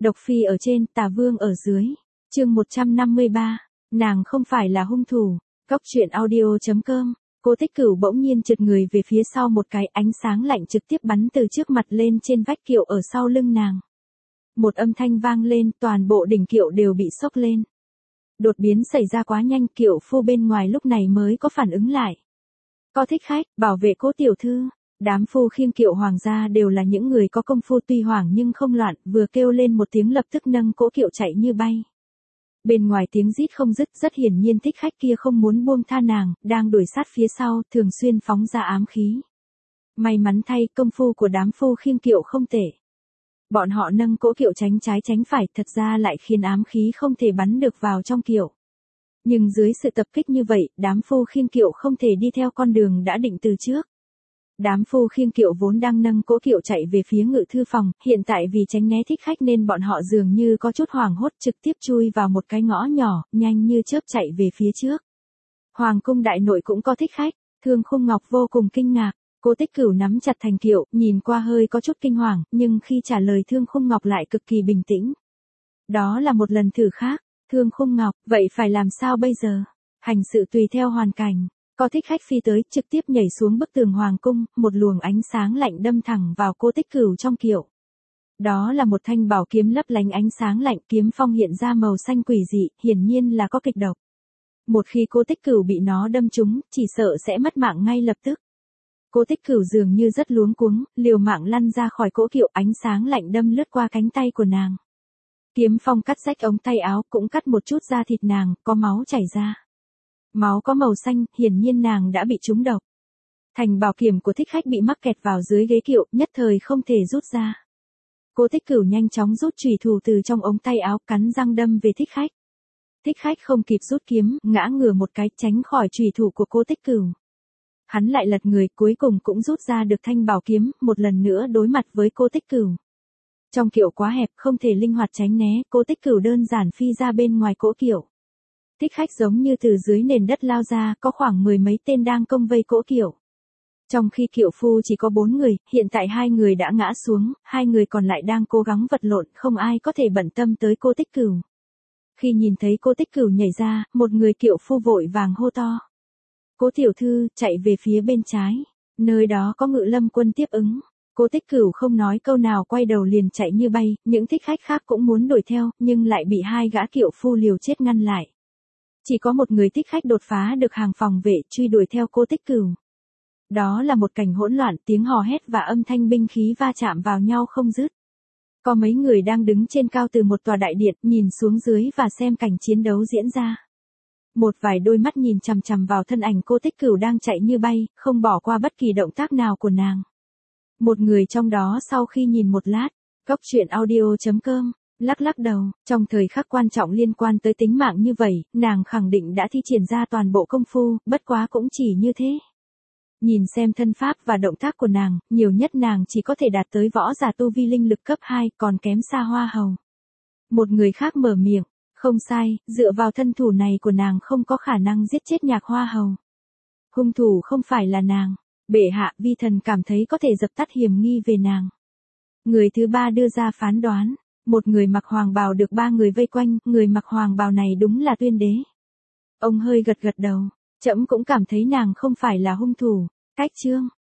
Độc phi ở trên, tà vương ở dưới. Chương 153. Nàng không phải là hung thủ. Góc truyện audio.com. Cố Tích Cửu bỗng nhiên trượt người về phía sau một cái, ánh sáng lạnh trực tiếp bắn từ trước mặt lên trên vách kiệu ở sau lưng nàng. Một âm thanh vang lên, toàn bộ đỉnh kiệu đều bị sốc lên. Đột biến xảy ra quá nhanh, kiệu phu bên ngoài lúc này mới có phản ứng lại. Có thích khách, bảo vệ Cố tiểu thư. Đám phu khiêng kiệu hoàng gia đều là những người có công phu, tuy hoảng nhưng không loạn, vừa kêu lên một tiếng lập tức nâng cỗ kiệu chạy như bay. Bên ngoài tiếng rít không dứt, rất hiển nhiên thích khách kia không muốn buông tha nàng, đang đuổi sát phía sau, thường xuyên phóng ra ám khí. May mắn thay, công phu của đám phu khiêng kiệu không tệ. Bọn họ nâng cỗ kiệu tránh trái tránh phải, thật ra lại khiến ám khí không thể bắn được vào trong kiệu. Nhưng dưới sự tập kích như vậy, đám phu khiêng kiệu không thể đi theo con đường đã định từ trước. Đám phu khiêng kiệu vốn đang nâng cỗ kiệu chạy về phía ngự thư phòng, hiện tại vì tránh né thích khách nên bọn họ dường như có chút hoảng hốt, trực tiếp chui vào một cái ngõ nhỏ, nhanh như chớp chạy về phía trước. Hoàng cung đại nội cũng có thích khách, Thương Khung Ngọc vô cùng kinh ngạc, Cố Tích Cửu nắm chặt thành kiệu, nhìn qua hơi có chút kinh hoàng, nhưng khi trả lời Thương Khung Ngọc lại cực kỳ bình tĩnh. Đó là một lần thử khác, Thương Khung Ngọc, vậy phải làm sao bây giờ? Hành sự tùy theo hoàn cảnh. Có thích khách phi tới, trực tiếp nhảy xuống bức tường hoàng cung, một luồng ánh sáng lạnh đâm thẳng vào Cố Tích Cửu trong kiệu. Đó là một thanh bảo kiếm lấp lánh ánh sáng lạnh, kiếm phong hiện ra màu xanh quỷ dị, hiển nhiên là có kịch độc. Một khi Cố Tích Cửu bị nó đâm trúng, chỉ sợ sẽ mất mạng ngay lập tức. Cố Tích Cửu dường như rất luống cuống, liều mạng lăn ra khỏi cỗ kiệu, ánh sáng lạnh đâm lướt qua cánh tay của nàng. Kiếm phong cắt rách ống tay áo, cũng cắt một chút da thịt nàng, có máu chảy ra. Máu có màu xanh, hiển nhiên nàng đã bị trúng độc. Thành bảo kiếm của thích khách bị mắc kẹt vào dưới ghế kiệu, nhất thời không thể rút ra. Cố Tích Cửu nhanh chóng rút chùy thủ từ trong ống tay áo, cắn răng đâm về thích khách. Thích khách không kịp rút kiếm, ngã ngửa một cái, tránh khỏi chùy thủ của Cố Tích Cửu. Hắn lại lật người, cuối cùng cũng rút ra được thanh bảo kiếm, một lần nữa đối mặt với Cố Tích Cửu. Trong kiệu quá hẹp, không thể linh hoạt tránh né, Cố Tích Cửu đơn giản phi ra bên ngoài cỗ kiệu. Thích khách giống như từ dưới nền đất lao ra, có khoảng 10 mấy tên đang công vây cỗ kiệu. Trong khi kiệu phu chỉ có 4 người, hiện tại 2 người đã ngã xuống, 2 người còn lại đang cố gắng vật lộn, không ai có thể bận tâm tới Cố Tích Cửu. Khi nhìn thấy Cố Tích Cửu nhảy ra, một người kiệu phu vội vàng hô to. Cố tiểu thư, chạy về phía bên trái, nơi đó có Ngự Lâm quân tiếp ứng. Cố Tích Cửu không nói câu nào, quay đầu liền chạy như bay, những thích khách khác cũng muốn đuổi theo, nhưng lại bị 2 gã kiệu phu liều chết ngăn lại. Chỉ có một người thích khách đột phá được hàng phòng vệ, truy đuổi theo Cố Tích Cửu. Đó là một cảnh hỗn loạn, tiếng hò hét và âm thanh binh khí va chạm vào nhau không dứt. Có mấy người đang đứng trên cao từ một tòa đại điện, nhìn xuống dưới và xem cảnh chiến đấu diễn ra. Một vài đôi mắt nhìn chằm chằm vào thân ảnh Cố Tích Cửu đang chạy như bay, không bỏ qua bất kỳ động tác nào của nàng. Một người trong đó sau khi nhìn một lát, góc truyện audio.com, lắc đầu, trong thời khắc quan trọng liên quan tới tính mạng như vậy, nàng khẳng định đã thi triển ra toàn bộ công phu, bất quá cũng chỉ như thế. Nhìn xem thân pháp và động tác của nàng, nhiều nhất nàng chỉ có thể đạt tới võ giả tu vi linh lực cấp 2, còn kém xa Hoa Hầu. Một người khác mở miệng, không sai, dựa vào thân thủ này của nàng không có khả năng giết chết Nhạc Hoa Hầu. Hung thủ không phải là nàng, bệ hạ, vi thần cảm thấy có thể dập tắt hiểm nghi về nàng. Người thứ ba đưa ra phán đoán. Một người mặc hoàng bào được 3 người vây quanh, người mặc hoàng bào này đúng là Tuyên Đế. Ông hơi gật đầu, trẫm cũng cảm thấy nàng không phải là hung thủ. Cách chương,